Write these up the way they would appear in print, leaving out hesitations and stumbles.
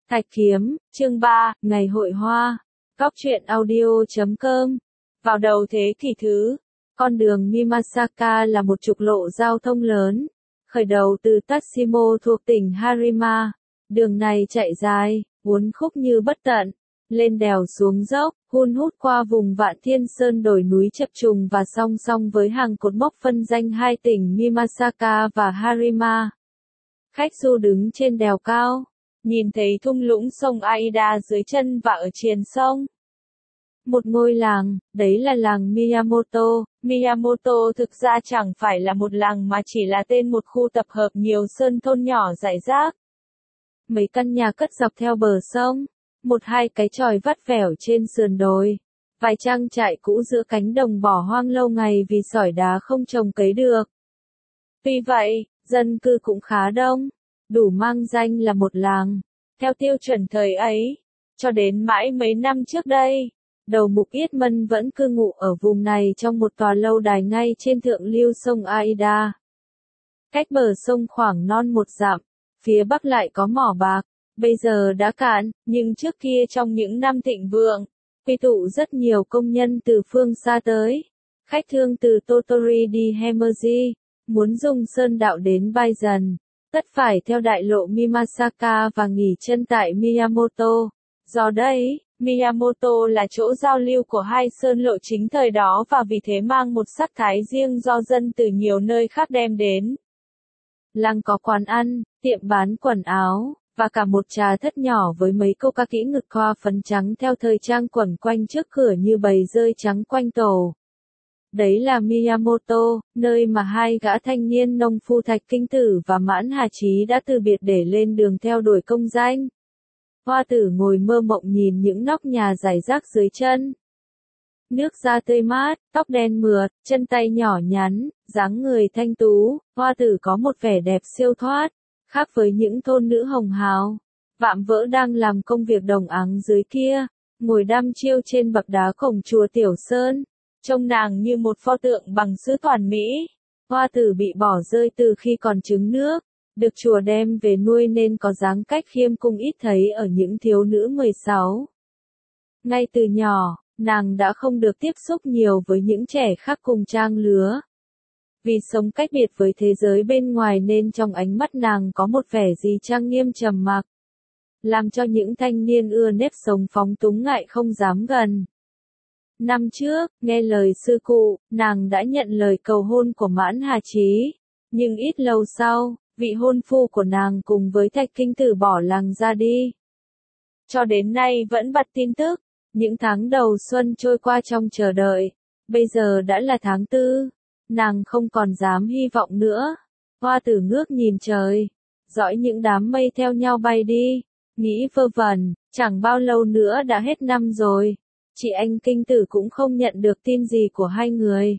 Thạch Kiếm, chương 3, Ngày hội hoa. Góc truyện audio.com. Vào đầu thế kỷ thứ, con đường Mimasaka là một trục lộ giao thông lớn, khởi đầu từ Tatsimo thuộc tỉnh Harima. Đường này chạy dài, uốn khúc như bất tận, lên đèo xuống dốc, hun hút qua vùng Vạn Thiên Sơn đồi núi chập trùng và song song với hàng cột mốc phân danh hai tỉnh Mimasaka và Harima. Khách du đứng trên đèo cao, nhìn thấy thung lũng sông Aida dưới chân và ở triền sông. Một ngôi làng, đấy là làng Miyamoto. Miyamoto thực ra chẳng phải là một làng mà chỉ là tên một khu tập hợp nhiều sơn thôn nhỏ rải rác. Mấy căn nhà cất dọc theo bờ sông, một hai cái chòi vắt vẻo trên sườn đồi, vài trang trại cũ giữa cánh đồng bỏ hoang lâu ngày vì sỏi đá không trồng cấy được. Tuy vậy, dân cư cũng khá đông, đủ mang danh là một làng, theo tiêu chuẩn thời ấy, cho đến mãi mấy năm trước đây. Đầu mục Yết Mân vẫn cư ngụ ở vùng này trong một tòa lâu đài ngay trên thượng lưu sông Aida. Cách bờ sông khoảng non một dặm, phía bắc lại có mỏ bạc, bây giờ đã cạn, nhưng trước kia trong những năm thịnh vượng, quy tụ rất nhiều công nhân từ phương xa tới. Khách thương từ Tottori đi Hemerji, muốn dùng sơn đạo đến Baizen, tất phải theo đại lộ Mimasaka và nghỉ chân tại Miyamoto. Do đấy, Miyamoto là chỗ giao lưu của hai sơn lộ chính thời đó và vì thế mang một sắc thái riêng do dân từ nhiều nơi khác đem đến. Làng có quán ăn, tiệm bán quần áo, và cả một trà thất nhỏ với mấy cô ca kỹ ngực hoa phấn trắng theo thời trang quẩn quanh trước cửa như bầy rơi trắng quanh tổ. Đấy là Miyamoto, nơi mà hai gã thanh niên nông phu Thạch Kinh Tử và Mãn Hà Chí đã từ biệt để lên đường theo đuổi công danh. Hoa Tử ngồi mơ mộng nhìn những nóc nhà rải rác dưới chân. Nước da tươi mát, tóc đen mượt, chân tay nhỏ nhắn, dáng người thanh tú, Hoa Tử có một vẻ đẹp siêu thoát, khác với những thôn nữ hồng hào. Vạm Vỡ đang làm công việc đồng áng dưới kia, ngồi đăm chiêu trên bậc đá cổng chùa Tiểu Sơn, trông nàng như một pho tượng bằng sứ toàn mỹ. Hoa Tử bị bỏ rơi từ khi còn trứng nước, được chùa đem về nuôi nên có dáng cách khiêm cung ít thấy ở những thiếu nữ 16. Ngay từ nhỏ, nàng đã không được tiếp xúc nhiều với những trẻ khác cùng trang lứa. Vì sống cách biệt với thế giới bên ngoài nên trong ánh mắt nàng có một vẻ gì trang nghiêm trầm mặc, làm cho những thanh niên ưa nếp sống phóng túng ngại không dám gần. Năm trước, nghe lời sư cụ, nàng đã nhận lời cầu hôn của Mãn Hà Chí, nhưng ít lâu sau, vị hôn phu của nàng cùng với Thạch Kinh Tử bỏ làng ra đi. Cho đến nay vẫn bật tin tức, những tháng đầu xuân trôi qua trong chờ đợi, bây giờ đã là tháng 4, nàng không còn dám hy vọng nữa. Hoa Tử ngước nhìn trời, dõi những đám mây theo nhau bay đi, nghĩ vơ vẩn, chẳng bao lâu nữa đã hết năm rồi, chị anh Kinh Tử cũng không nhận được tin gì của hai người.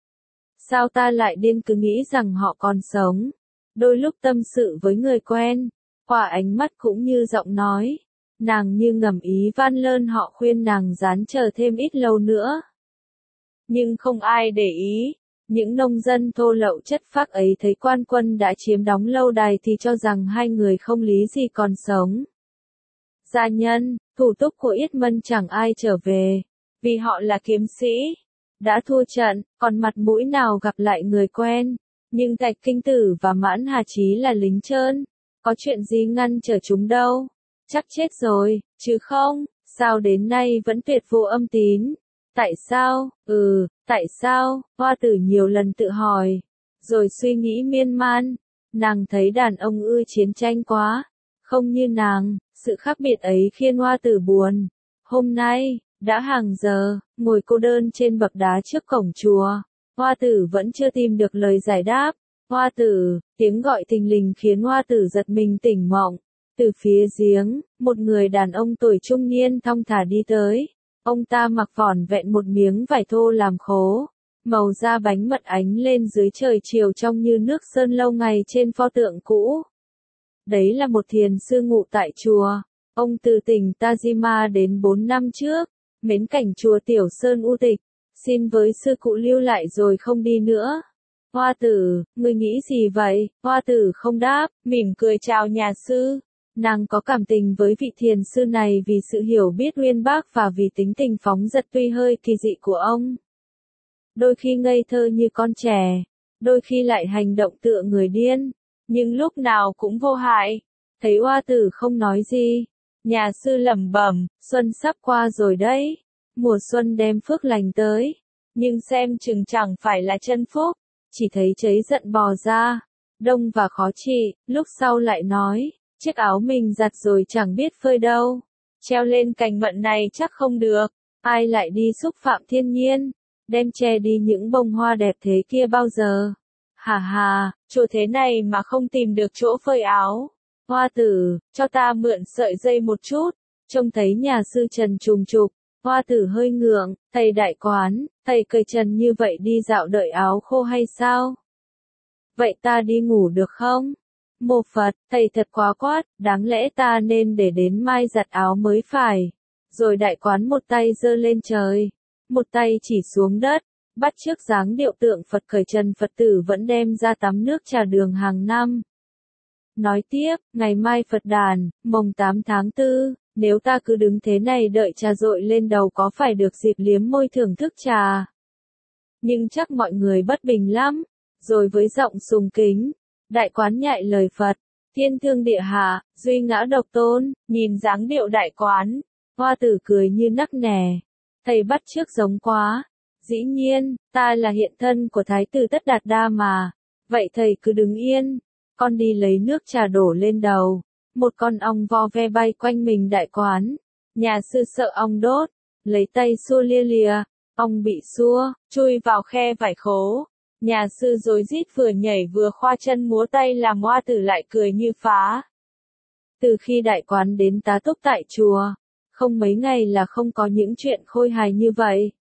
Sao ta lại điên cứ nghĩ rằng họ còn sống? Đôi lúc tâm sự với người quen, qua ánh mắt cũng như giọng nói, nàng như ngầm ý van lơn họ khuyên nàng ráng chờ thêm ít lâu nữa. Nhưng không ai để ý, những nông dân thô lậu chất phác ấy thấy quan quân đã chiếm đóng lâu đài thì cho rằng hai người không lý gì còn sống. Gia nhân, thủ túc của Yết Mân chẳng ai trở về, vì họ là kiếm sĩ, đã thua trận, còn mặt mũi nào gặp lại người quen. Nhưng Thạch Kinh Tử và Mãn Hà Chí là lính trơn, có chuyện gì ngăn trở chúng đâu, chắc chết rồi, chứ không, sao đến nay vẫn tuyệt vô âm tín. Tại sao, tại sao, Hoa Tử nhiều lần tự hỏi, rồi suy nghĩ miên man, nàng thấy đàn ông ưa chiến tranh quá, không như nàng, sự khác biệt ấy khiến Hoa Tử buồn. Hôm nay, đã hàng giờ, ngồi cô đơn trên bậc đá trước cổng chùa. Hoa Tử vẫn chưa tìm được lời giải đáp. Hoa Tử, tiếng gọi thình lình khiến Hoa Tử giật mình tỉnh mộng. Từ phía giếng, một người đàn ông tuổi trung niên thong thả đi tới. Ông ta mặc vỏn vẹn một miếng vải thô làm khố. Màu da bánh mật ánh lên dưới trời chiều trong như nước sơn lâu ngày trên pho tượng cũ. Đấy là một thiền sư ngụ tại chùa. Ông từ tỉnh Tajima đến 4 năm trước, mến cảnh chùa Tiểu Sơn u tịch. Xin với sư cụ lưu lại rồi không đi nữa. Hoa Tử, ngươi nghĩ gì vậy? Hoa Tử không đáp, mỉm cười chào nhà sư. Nàng có cảm tình với vị thiền sư này vì sự hiểu biết uyên bác và vì tính tình phóng dật tuy hơi kỳ dị của ông. Đôi khi ngây thơ như con trẻ, đôi khi lại hành động tựa người điên, nhưng lúc nào cũng vô hại. Thấy oa tử không nói gì, nhà sư lẩm bẩm, xuân sắp qua rồi đấy, mùa xuân đem phước lành tới, nhưng xem chừng chẳng phải là chân phúc, chỉ thấy cháy giận bò ra, đông và khó trị, lúc sau lại nói, chiếc áo mình giặt rồi chẳng biết phơi đâu, treo lên cành mận này chắc không được, ai lại đi xúc phạm thiên nhiên, đem che đi những bông hoa đẹp thế kia bao giờ. Hà hà, chỗ thế này mà không tìm được chỗ phơi áo. Hoa tử, cho ta mượn sợi dây một chút, trông thấy nhà sư trần trùng trục, hoa tử hơi ngượng, thầy đại quán, thầy cởi trần như vậy đi dạo đợi áo khô hay sao? Vậy ta đi ngủ được không? Mô Phật, thầy thật quá quát, đáng lẽ ta nên để đến mai giặt áo mới phải. Rồi đại quán một tay giơ lên trời, một tay chỉ xuống đất, bắt chước dáng điệu tượng Phật cởi trần Phật tử vẫn đem ra tắm nước trà đường hàng năm. Nói tiếp, ngày mai Phật đàn, mồng 8 tháng 4, nếu ta cứ đứng thế này đợi trà dội lên đầu có phải được dịp liếm môi thưởng thức trà. Nhưng chắc mọi người bất bình lắm. Rồi với giọng sùng kính, đại quán nhại lời Phật, thiên thương địa hạ, duy ngã độc tôn, nhìn dáng điệu đại quán, hoa tử cười như nắc nẻ. Thầy bắt chước giống quá. Dĩ nhiên, ta là hiện thân của Thái tử Tất Đạt Đa mà. Vậy thầy cứ đứng yên. Con đi lấy nước trà đổ lên đầu. Một con ong vo ve bay quanh mình đại quán. Nhà sư sợ ong đốt. Lấy tay xua lia lìa. Ong bị xua, chui vào khe vải khố. Nhà sư rối rít vừa nhảy vừa khoa chân múa tay làm hoa tử lại cười như phá. Từ khi đại quán đến tá túc tại chùa, không mấy ngày là không có những chuyện khôi hài như vậy.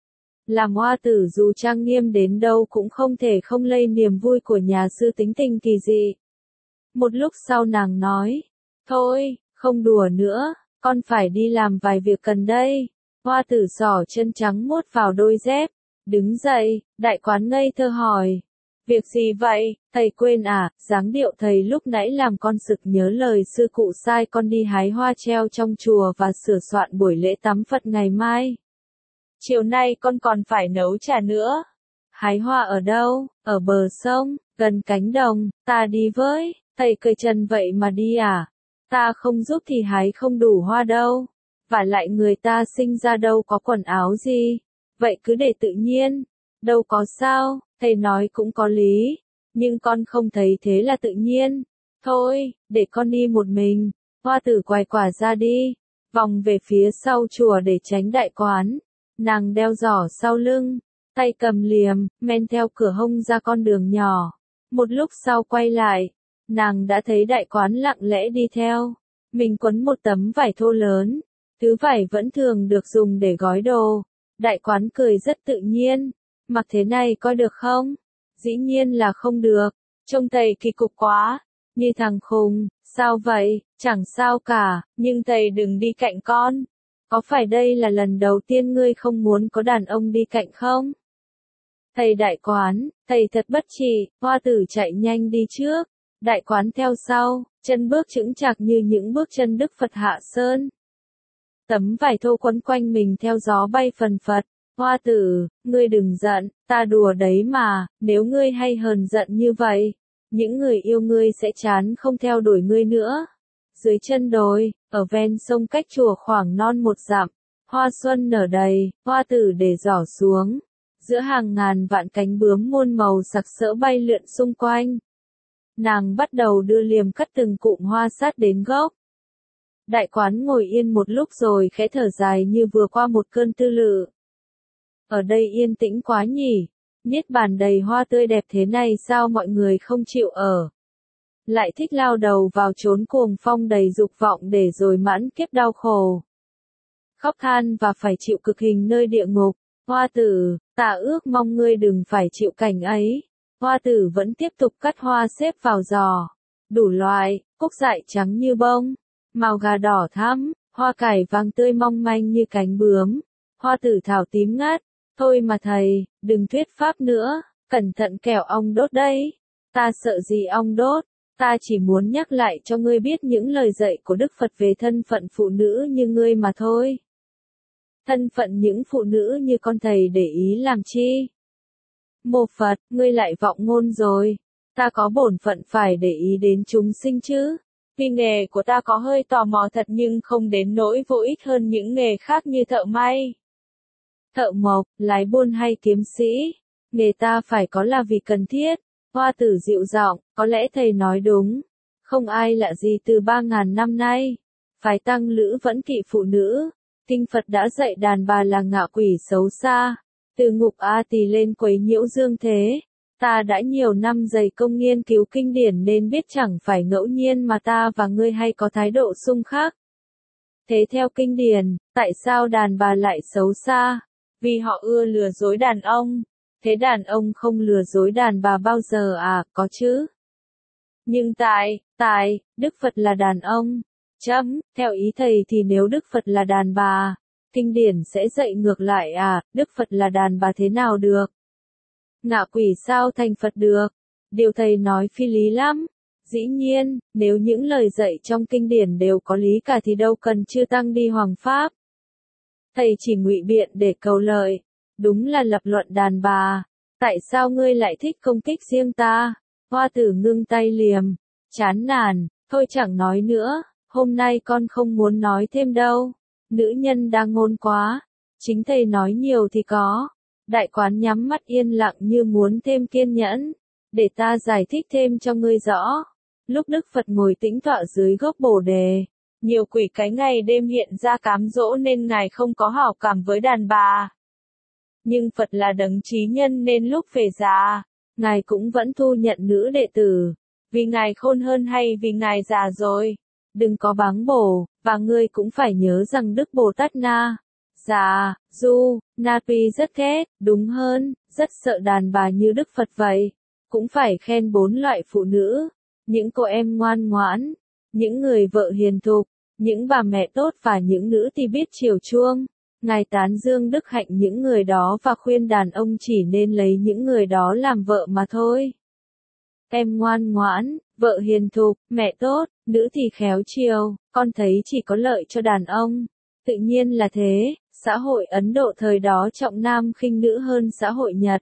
Làm hoa tử dù trang nghiêm đến đâu cũng không thể không lây niềm vui của nhà sư tính tình kỳ dị. Một lúc sau nàng nói, thôi, không đùa nữa, con phải đi làm vài việc cần đây. Hoa tử giỏ chân trắng muốt vào đôi dép, đứng dậy, đại quán ngây thơ hỏi. Việc gì vậy, thầy quên à, dáng điệu thầy lúc nãy làm con sực nhớ lời sư cụ sai con đi hái hoa treo trong chùa và sửa soạn buổi lễ tắm Phật ngày mai. Chiều nay con còn phải nấu trà nữa. Hái hoa ở đâu? Ở bờ sông, gần cánh đồng, ta đi với, thầy cởi trần vậy mà đi à? Ta không giúp thì hái không đủ hoa đâu. Và lại người ta sinh ra đâu có quần áo gì. Vậy cứ để tự nhiên. Đâu có sao, thầy nói cũng có lý. Nhưng con không thấy thế là tự nhiên. Thôi, để con đi một mình. Hoa tử quài quả ra đi. Vòng về phía sau chùa để tránh đại quán. Nàng đeo giỏ sau lưng, tay cầm liềm, men theo cửa hông ra con đường nhỏ. Một lúc sau quay lại, nàng đã thấy đại quán lặng lẽ đi theo. Mình quấn một tấm vải thô lớn, thứ vải vẫn thường được dùng để gói đồ. Đại quán cười rất tự nhiên, mặc thế này coi được không? Dĩ nhiên là không được, trông thầy kỳ cục quá, như thằng khùng, sao vậy, chẳng sao cả, nhưng thầy đừng đi cạnh con. Có phải đây là lần đầu tiên ngươi không muốn có đàn ông đi cạnh không? Thầy đại quán, thầy thật bất trị, hoa tử chạy nhanh đi trước, đại quán theo sau, chân bước chững chạc như những bước chân Đức Phật hạ sơn. Tấm vải thô quấn quanh mình theo gió bay phần phật, hoa tử, ngươi đừng giận, ta đùa đấy mà, nếu ngươi hay hờn giận như vậy, những người yêu ngươi sẽ chán không theo đuổi ngươi nữa. Dưới chân đồi, ở ven sông cách chùa khoảng non 1 dặm, hoa xuân nở đầy, hoa tử để giỏ xuống. Giữa hàng ngàn vạn cánh bướm muôn màu sặc sỡ bay lượn xung quanh. Nàng bắt đầu đưa liềm cắt từng cụm hoa sát đến gốc. Đại quán ngồi yên một lúc rồi khẽ thở dài như vừa qua một cơn tư lự. Ở đây yên tĩnh quá nhỉ, niết bàn đầy hoa tươi đẹp thế này sao mọi người không chịu ở. Lại thích lao đầu vào chốn cuồng phong đầy dục vọng để rồi mãn kiếp đau khổ. Khóc than và phải chịu cực hình nơi địa ngục. Hoa tử, ta ước mong ngươi đừng phải chịu cảnh ấy. Hoa tử vẫn tiếp tục cắt hoa xếp vào giò. Đủ loại, cúc dại trắng như bông, màu gà đỏ thắm, hoa cải vàng tươi mong manh như cánh bướm. Hoa tử thảo tím ngát. Thôi mà thầy, đừng thuyết pháp nữa, cẩn thận kẻo ong đốt đấy. Ta sợ gì ong đốt. Ta chỉ muốn nhắc lại cho ngươi biết những lời dạy của Đức Phật về thân phận phụ nữ như ngươi mà thôi. Thân phận những phụ nữ như con thầy để ý làm chi? Mô Phật, ngươi lại vọng ngôn rồi. Ta có bổn phận phải để ý đến chúng sinh chứ. Vì nghề của ta có hơi tò mò thật nhưng không đến nỗi vô ích hơn những nghề khác như thợ may, thợ mộc, lái buôn hay kiếm sĩ. Nghề ta phải có là vì cần thiết. Hoa Tử dịu giọng, có lẽ thầy nói đúng. Không ai lạ gì từ 3.000 năm nay. Phái Tăng Lữ vẫn kỵ phụ nữ. Kinh Phật đã dạy đàn bà là ngạ quỷ xấu xa. Từ ngục A Tỳ lên quấy nhiễu dương thế. Ta đã nhiều năm dày công nghiên cứu kinh điển nên biết chẳng phải ngẫu nhiên mà ta và ngươi hay có thái độ xung khắc. Thế theo kinh điển, tại sao đàn bà lại xấu xa? Vì họ ưa lừa dối đàn ông. Thế đàn ông không lừa dối đàn bà bao giờ à, có chứ? Nhưng Đức Phật là đàn ông. Theo ý thầy thì nếu Đức Phật là đàn bà, kinh điển sẽ dạy ngược lại à, Đức Phật là đàn bà thế nào được? Ngạ quỷ sao thành Phật được? Điều thầy nói phi lý lắm. Dĩ nhiên, nếu những lời dạy trong kinh điển đều có lý cả thì đâu cần chư tăng đi hoằng pháp. Thầy chỉ ngụy biện để cầu lợi. Đúng là lập luận đàn bà. Tại sao ngươi lại thích công kích riêng ta? Hoa Tử ngưng tay liềm. Chán nản, thôi chẳng nói nữa. Hôm nay con không muốn nói thêm đâu. Nữ nhân đang ngôn quá. Chính thầy nói nhiều thì có. Đại Quán nhắm mắt yên lặng như muốn thêm kiên nhẫn. Để ta giải thích thêm cho ngươi rõ. Lúc Đức Phật ngồi tĩnh tọa dưới gốc bồ đề, nhiều quỷ cái ngày đêm hiện ra cám dỗ nên Ngài không có hảo cảm với đàn bà. Nhưng Phật là đấng trí nhân nên lúc về già, Ngài cũng vẫn thu nhận nữ đệ tử. Vì Ngài khôn hơn hay vì Ngài già rồi? Đừng có báng bổ, và ngươi cũng phải nhớ rằng Đức Bồ Tát Na, Già, Du, Na tuy rất ghét, đúng hơn, rất sợ đàn bà như Đức Phật vậy. Cũng phải khen 4 loại phụ nữ. Những cô em ngoan ngoãn, những người vợ hiền thục, những bà mẹ tốt và những nữ thì biết chiều chuông. Ngài tán dương đức hạnh những người đó và khuyên đàn ông chỉ nên lấy những người đó làm vợ mà thôi. Em ngoan ngoãn, vợ hiền thục, mẹ tốt, nữ thì khéo chiều, con thấy chỉ có lợi cho đàn ông. Tự nhiên là thế, xã hội Ấn Độ thời đó trọng nam khinh nữ hơn xã hội Nhật.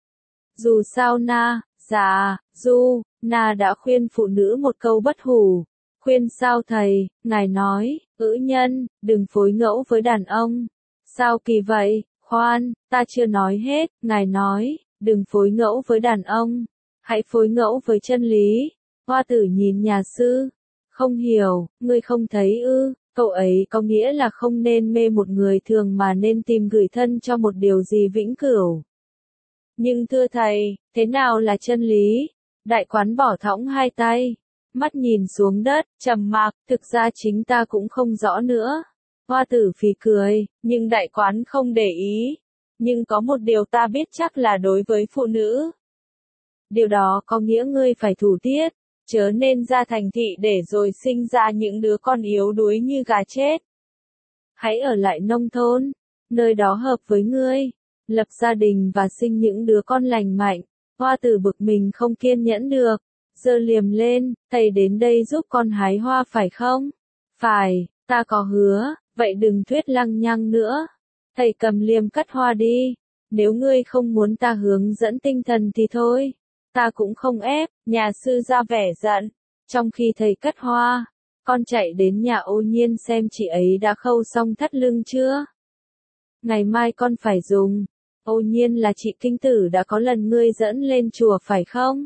Dù sao Na, Già, Du, Na đã khuyên phụ nữ một câu bất hủ. Khuyên sao thầy? Ngài nói, ữ nhân, đừng phối ngẫu với đàn ông. Sao kỳ vậy? Khoan, ta chưa nói hết. Ngài nói, đừng phối ngẫu với đàn ông. Hãy phối ngẫu với chân lý. Hoa Tử nhìn nhà sư. Không hiểu, ngươi không thấy ư? Cậu ấy có nghĩa là không nên mê một người thường mà nên tìm gửi thân cho một điều gì vĩnh cửu. Nhưng thưa thầy, thế nào là chân lý? Đại Quán bỏ thõng hai tay, mắt nhìn xuống đất, trầm mặc, thực ra chính ta cũng không rõ nữa. Hoa Tử phì cười, nhưng Đại Quán không để ý. Nhưng có một điều ta biết chắc là đối với phụ nữ. Điều đó có nghĩa ngươi phải thủ tiết, chớ nên ra thành thị để rồi sinh ra những đứa con yếu đuối như gà chết. Hãy ở lại nông thôn, nơi đó hợp với ngươi. Lập gia đình và sinh những đứa con lành mạnh. Hoa Tử bực mình không kiên nhẫn được, giơ liềm lên, thầy đến đây giúp con hái hoa phải không? Phải, ta có hứa, vậy đừng thuyết lăng nhăng nữa. Thầy cầm liềm cắt hoa đi, nếu ngươi không muốn ta hướng dẫn tinh thần thì thôi, ta cũng không ép. Nhà sư ra vẻ giận, trong khi thầy cắt hoa, con chạy đến nhà Ô Nhiên xem chị ấy đã khâu xong thắt lưng chưa. Ngày mai con phải dùng. Ô Nhiên là chị Kinh Tử đã có lần ngươi dẫn lên chùa phải không?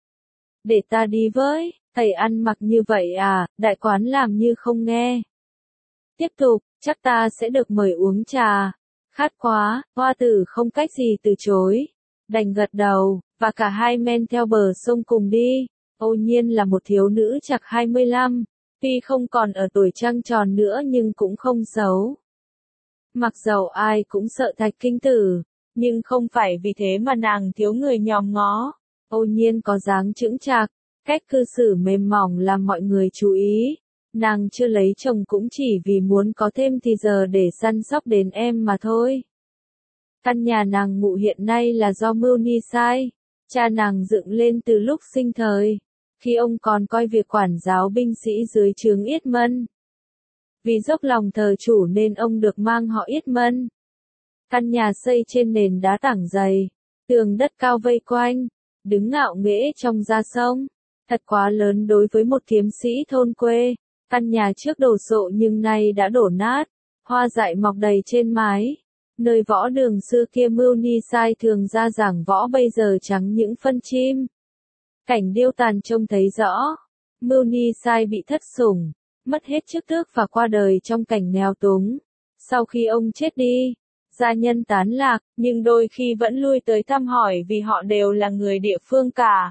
Để ta đi với, thầy ăn mặc như vậy à? Đại Quán làm như không nghe. Tiếp tục, chắc ta sẽ được mời uống trà. Khát quá, Hoa Tử không cách gì từ chối. Đành gật đầu, và cả hai men theo bờ sông cùng đi. Ô Nhiên là một thiếu nữ chạc 25, tuy không còn ở tuổi trăng tròn nữa nhưng cũng không xấu. Mặc dầu ai cũng sợ Thạch Kinh Tử, nhưng không phải vì thế mà nàng thiếu người nhòm ngó. Ô Nhiên có dáng chững chạc, cách cư xử mềm mỏng làm mọi người chú ý. Nàng chưa lấy chồng cũng chỉ vì muốn có thêm thì giờ để săn sóc đến em mà thôi. Căn nhà nàng ngụ hiện nay là do Mưu Ni sai, cha nàng dựng lên từ lúc sinh thời. khi ông còn coi việc quản giáo binh sĩ dưới trướng Yết Mân. Vì dốc lòng thờ chủ nên ông được mang họ Yết Mân. Căn nhà xây trên nền đá tảng dày, tường đất cao vây quanh, đứng ngạo nghễ trong ra sông. Thật quá lớn đối với một kiếm sĩ thôn quê. Căn nhà trước đồ sộ nhưng nay đã đổ nát, hoa dại mọc đầy trên mái. Nơi võ đường xưa kia Mưu Ni Sai thường ra giảng võ bây giờ trắng những phân chim. Cảnh điêu tàn trông thấy rõ. Mưu Ni Sai bị thất sủng, mất hết chức tước và qua đời trong cảnh nghèo túng. Sau khi ông chết đi, gia nhân tán lạc, nhưng đôi khi vẫn lui tới thăm hỏi vì họ đều là người địa phương cả.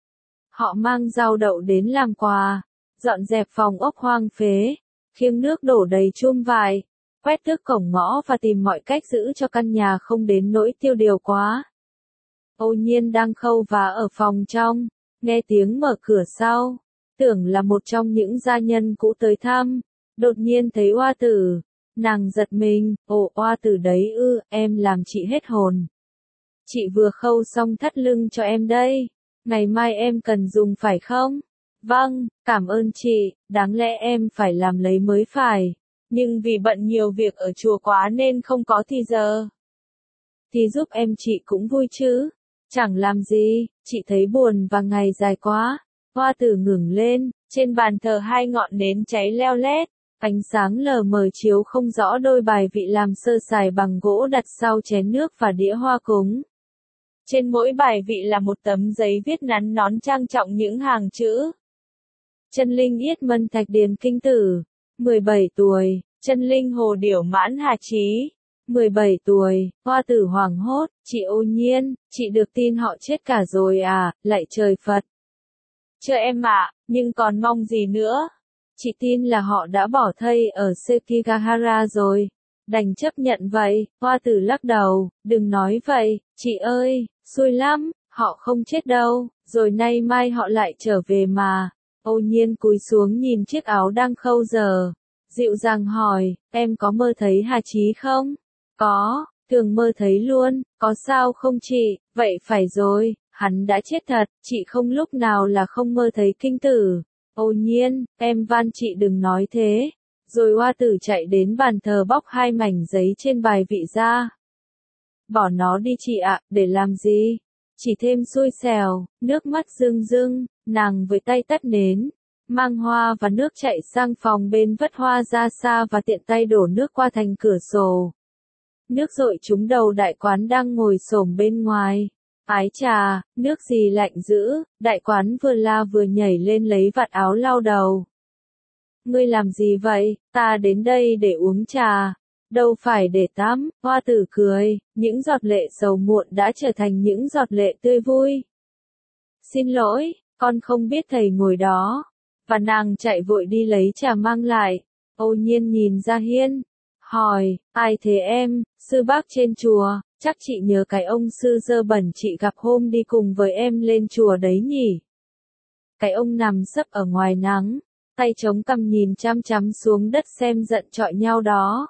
Họ mang rau đậu đến làm quà, dọn dẹp phòng ốc hoang phế, khiêng nước đổ đầy chum vải, quét tước cổng ngõ và tìm mọi cách giữ cho căn nhà không đến nỗi tiêu điều quá. Âu Nhiên đang khâu vá ở phòng trong, nghe tiếng mở cửa sau, tưởng là một trong những gia nhân cũ tới thăm, đột nhiên thấy Oa Tử, nàng giật mình, ồ Oa Tử đấy ư, em làm chị hết hồn. Chị vừa khâu xong thắt lưng cho em đây, ngày mai em cần dùng phải không? Vâng, cảm ơn chị, đáng lẽ em phải làm lấy mới phải, nhưng vì bận nhiều việc ở chùa quá nên không có thì giờ. Thì giúp em chị cũng vui chứ, chẳng làm gì, chị thấy buồn và ngày dài quá. Hoa Tử ngẩng lên, trên bàn thờ hai ngọn nến cháy leo lét, ánh sáng lờ mờ chiếu không rõ đôi bài vị làm sơ sài bằng gỗ đặt sau chén nước và đĩa hoa cúng. Trên mỗi bài vị là một tấm giấy viết nắn nón trang trọng những hàng chữ. Chân linh Yết Mân Thạch Điền Kinh Tử, 17 tuổi, chân linh Hồ Điểu Mãn Hà Chí, 17 tuổi, Hoa Tử hoảng hốt, chị Ô Nhiên, chị được tin họ chết cả rồi à, lạy trời Phật. Chưa em ạ, nhưng còn mong gì nữa? Chị tin là họ đã bỏ thây ở Sekigahara rồi. Đành chấp nhận vậy, Hoa Tử lắc đầu, đừng nói vậy, chị ơi, xui lắm, họ không chết đâu, rồi nay mai họ lại trở về mà. Ô Nhiên cúi xuống nhìn chiếc áo đang khâu giờ, dịu dàng hỏi, em có mơ thấy Hà Chí không? Có, thường mơ thấy luôn, có sao không chị, vậy phải rồi, hắn đã chết thật, chị không lúc nào là không mơ thấy kinh tử. Ô Nhiên, em van chị đừng nói thế. Rồi Hoa Tử chạy đến bàn thờ bóc hai mảnh giấy trên bài vị ra. Bỏ nó đi chị ạ, để làm gì? Chỉ thêm xui xẻo, nước mắt rưng rưng, nàng với tay tắt nến, mang hoa và nước chạy sang phòng bên vất hoa ra xa và tiện tay đổ nước qua thành cửa sổ. Nước dội trúng đầu đại quán đang ngồi xổm bên ngoài. Ái chà, nước gì lạnh dữ, đại quán vừa la vừa nhảy lên lấy vạt áo lau đầu. Ngươi làm gì vậy, ta đến đây để uống trà, đâu phải để tắm. Hoa Tử cười, những giọt lệ sầu muộn đã trở thành những giọt lệ tươi vui. Xin lỗi, con không biết thầy ngồi đó. Và nàng chạy vội đi lấy trà mang lại. Ô Nhiên nhìn ra hiên, hỏi, ai thế em, sư bác trên chùa, chắc chị nhớ cái ông sư dơ bẩn chị gặp hôm đi cùng với em lên chùa đấy nhỉ. Cái ông nằm sấp ở ngoài nắng, tay chống cằm nhìn chăm chăm xuống đất xem giận chọi nhau đó.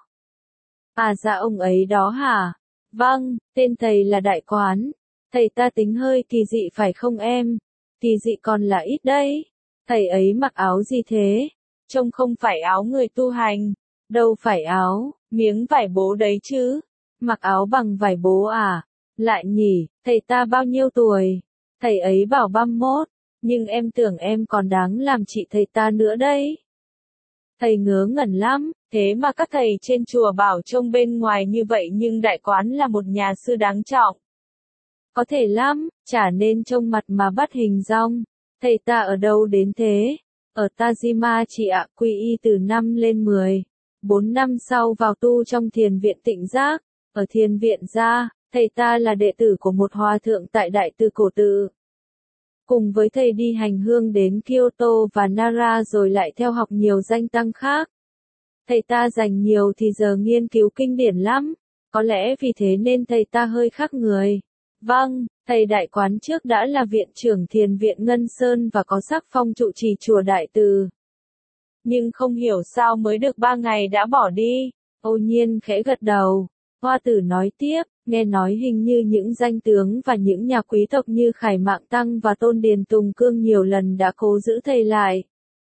À dạ ông ấy đó hả? Vâng, tên thầy là Đại Quán. Thầy ta tính hơi kỳ dị phải không em? Kỳ dị còn là ít đấy. Thầy ấy mặc áo gì thế? Trông không phải áo người tu hành. Đâu phải áo, miếng vải bố đấy chứ. Mặc áo bằng vải bố à? Lại nhỉ, thầy ta bao nhiêu tuổi? Thầy ấy bảo 31, nhưng em tưởng em còn đáng làm chị thầy ta nữa đấy. Thầy ngớ ngẩn lắm, thế mà các thầy trên chùa bảo trông bên ngoài như vậy nhưng Đại Quán là một nhà sư đáng trọng. Có thể lắm, chả nên trông mặt mà bắt hình dong. Thầy ta ở đâu đến thế? Ở Tajima chị ạ, quy y từ 5 lên 10. 4 năm sau vào tu trong thiền viện Tịnh Giác. Ở thiền viện ra, thầy ta là đệ tử của một hòa thượng tại Đại Từ Cổ Tự. Cùng với thầy đi hành hương đến Kyoto và Nara rồi lại theo học nhiều danh tăng khác. Thầy ta dành nhiều thì giờ nghiên cứu kinh điển lắm, có lẽ vì thế nên thầy ta hơi khác người. Vâng, thầy Đại Quán trước đã là viện trưởng thiền viện Ngân Sơn và có sắc phong trụ trì chùa Đại Từ. Nhưng không hiểu sao mới được 3 ngày đã bỏ đi. Ô Nhiên khẽ gật đầu. Hoa tử nói tiếp, nghe nói hình như những danh tướng và những nhà quý tộc như Khải Mạng Tăng và Tôn Điền Tùng Cương nhiều lần đã cố giữ thầy lại.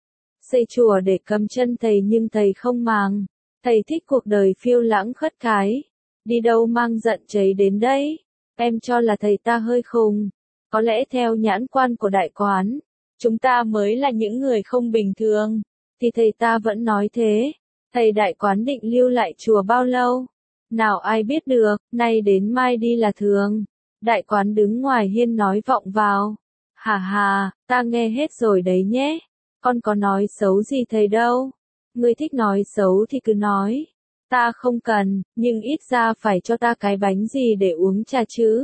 Xây chùa để cầm chân thầy nhưng thầy không màng. Thầy thích cuộc đời phiêu lãng khất cái. Đi đâu mang giận cháy đến đấy. Em cho là thầy ta hơi khùng. Có lẽ theo nhãn quan của đại quán, chúng ta mới là những người không bình thường. Thì thầy ta vẫn nói thế. Thầy đại quán định lưu lại chùa bao lâu? Nào ai biết được, nay đến mai đi là thường. Đại quán đứng ngoài hiên nói vọng vào. Hà hà, ta nghe hết rồi đấy nhé. Con có nói xấu gì thầy đâu. Ngươi thích nói xấu thì cứ nói. Ta không cần, nhưng ít ra phải cho ta cái bánh gì để uống trà chứ.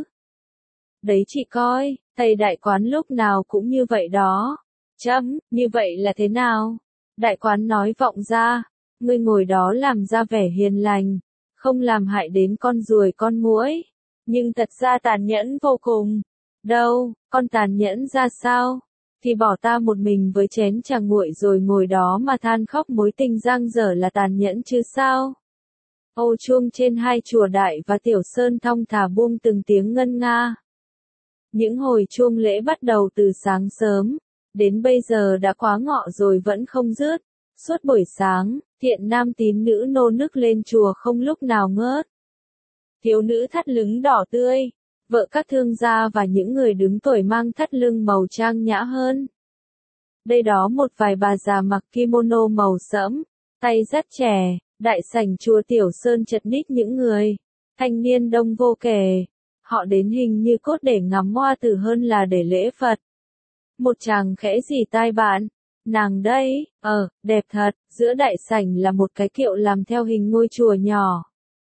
Đấy chị coi, thầy đại quán lúc nào cũng như vậy đó. Chấm, như vậy là thế nào? Đại quán nói vọng ra. Ngươi ngồi đó làm ra vẻ hiền lành. Không làm hại đến con ruồi con muỗi. Nhưng thật ra tàn nhẫn vô cùng. Đâu, con tàn nhẫn ra sao? Thì bỏ ta một mình với chén trà nguội rồi ngồi đó mà than khóc mối tình giang dở là tàn nhẫn chứ sao? Ô chuông trên hai chùa Đại và Tiểu Sơn thong thả buông từng tiếng ngân nga. Những hồi chuông lễ bắt đầu từ sáng sớm, đến bây giờ đã quá ngọ rồi vẫn không dứt. Suốt buổi sáng, thiện nam tín nữ nô nức lên chùa không lúc nào ngớt. Thiếu nữ thắt lưng đỏ tươi, vợ các thương gia và những người đứng tuổi mang thắt lưng màu trang nhã hơn. Đây đó một vài bà già mặc kimono màu sẫm, tay dắt trẻ, đại sảnh chùa Tiểu Sơn chật ních những người, thanh niên đông vô kể. Họ đến hình như cốt để ngắm hoa tử hơn là để lễ Phật. Một chàng khẽ rỉ tai bạn. Nàng đây, đẹp thật, giữa đại sảnh là một cái kiệu làm theo hình ngôi chùa nhỏ.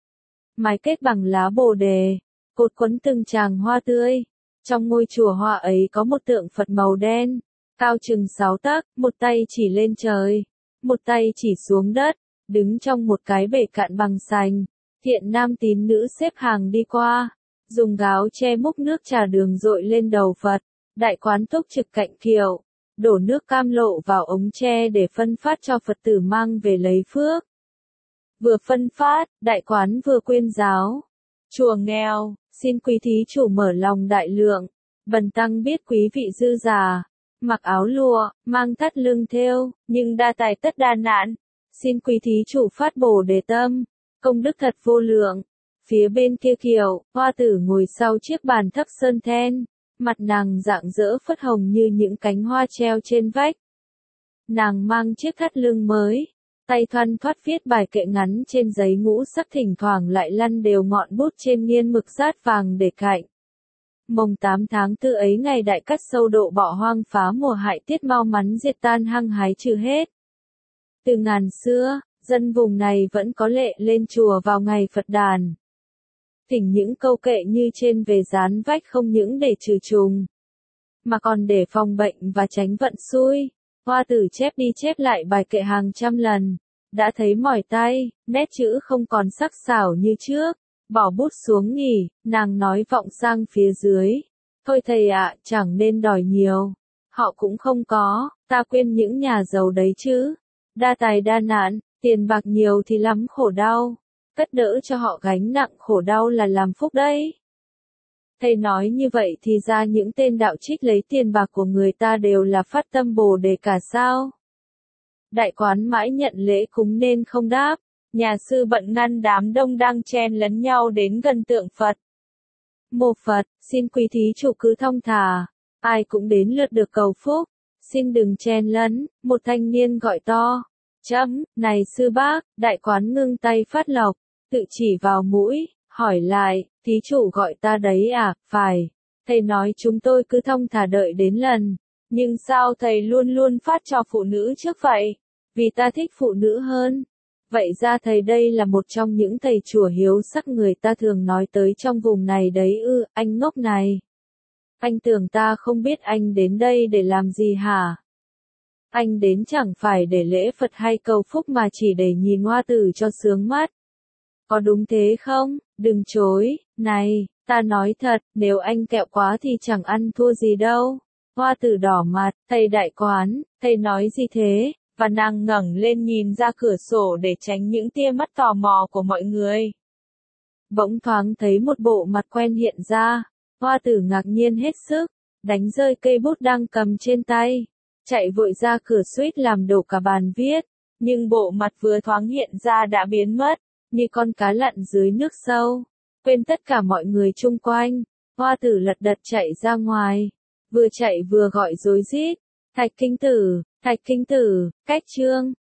Mái kết bằng lá bồ đề, cột quấn từng tràng hoa tươi. Trong ngôi chùa hoa ấy có một tượng Phật màu đen, cao chừng 6 tấc, một tay chỉ lên trời, một tay chỉ xuống đất, đứng trong một cái bể cạn bằng sành. Thiện nam tín nữ xếp hàng đi qua, dùng gáo che múc nước trà đường dội lên đầu Phật. Đại quán túc trực cạnh kiệu, đổ nước cam lộ vào ống tre để phân phát cho Phật tử mang về lấy phước. Vừa phân phát, đại quán vừa quyên giáo. Chùa nghèo, xin quý thí chủ mở lòng đại lượng. Bần tăng biết quý vị dư giả, mặc áo lụa, mang thắt lưng thêu, nhưng đa tài tất đa nạn. Xin quý thí chủ phát bổ đề tâm, công đức thật vô lượng. Phía bên kia kiệu, hoa tử ngồi sau chiếc bàn thấp sơn then. Mặt nàng rạng rỡ phất hồng như những cánh hoa treo trên vách. Nàng mang chiếc thắt lưng mới, tay thoăn thoắt viết bài kệ ngắn trên giấy ngũ sắc, thỉnh thoảng lại lăn đều ngọn bút trên nghiên mực dát vàng để cạnh. Mồng 8 tháng 4 ấy ngày đại cắt sâu độ bỏ hoang phá mùa hại tiết mau mắn diệt tan hăng hái trừ hết. Từ ngàn xưa, dân vùng này vẫn có lệ lên chùa vào ngày Phật đàn. Thỉnh những câu kệ như trên về dán vách không những để trừ trùng, mà còn để phòng bệnh và tránh vận xui. Hoa tử chép đi chép lại bài kệ hàng trăm lần, đã thấy mỏi tay, nét chữ không còn sắc sảo như trước. Bỏ bút xuống nghỉ, nàng nói vọng sang phía dưới. Thôi thầy ạ, chẳng nên đòi nhiều. Họ cũng không có, ta quên những nhà giàu đấy chứ. Đa tài đa nạn, tiền bạc nhiều thì lắm khổ đau. Cất đỡ cho họ gánh nặng khổ đau là làm phúc đấy. Thầy nói như vậy thì ra những tên đạo trích lấy tiền bạc của người ta đều là phát tâm bồ đề cả sao? Đại quán mãi nhận lễ cúng nên không đáp. Nhà sư bận ngăn đám đông đang chen lấn nhau đến gần tượng Phật. Mô Phật, xin quý thí chủ cứ thong thả. Ai cũng đến lượt được cầu phúc. Xin đừng chen lấn, một thanh niên gọi to. Này sư bác, đại quán ngưng tay phát lộc, tự chỉ vào mũi, hỏi lại, thí chủ gọi ta đấy à, phải. Thầy nói chúng tôi cứ thong thả đợi đến lần. Nhưng sao thầy luôn luôn phát cho phụ nữ trước vậy? Vì ta thích phụ nữ hơn. Vậy ra thầy đây là một trong những thầy chùa hiếu sắc người ta thường nói tới trong vùng này đấy ư, anh ngốc này. Anh tưởng ta không biết anh đến đây để làm gì hả? Anh đến chẳng phải để lễ Phật hay cầu phúc mà chỉ để nhìn hoa tử cho sướng mắt. Có đúng thế không? Đừng chối, này, ta nói thật, nếu anh kẹo quá thì chẳng ăn thua gì đâu. Hoa tử đỏ mặt, thầy đại quán, thầy nói gì thế? Và nàng ngẩng lên nhìn ra cửa sổ để tránh những tia mắt tò mò của mọi người. Bỗng thoáng thấy một bộ mặt quen hiện ra, Hoa Tử ngạc nhiên hết sức, đánh rơi cây bút đang cầm trên tay, chạy vội ra cửa suýt làm đổ cả bàn viết, nhưng bộ mặt vừa thoáng hiện ra đã biến mất, như con cá lặn dưới nước sâu, quên tất cả mọi người chung quanh. Hoa Tử lật đật chạy ra ngoài, vừa chạy vừa gọi rối rít, Thạch Kinh Tử, cách Trương.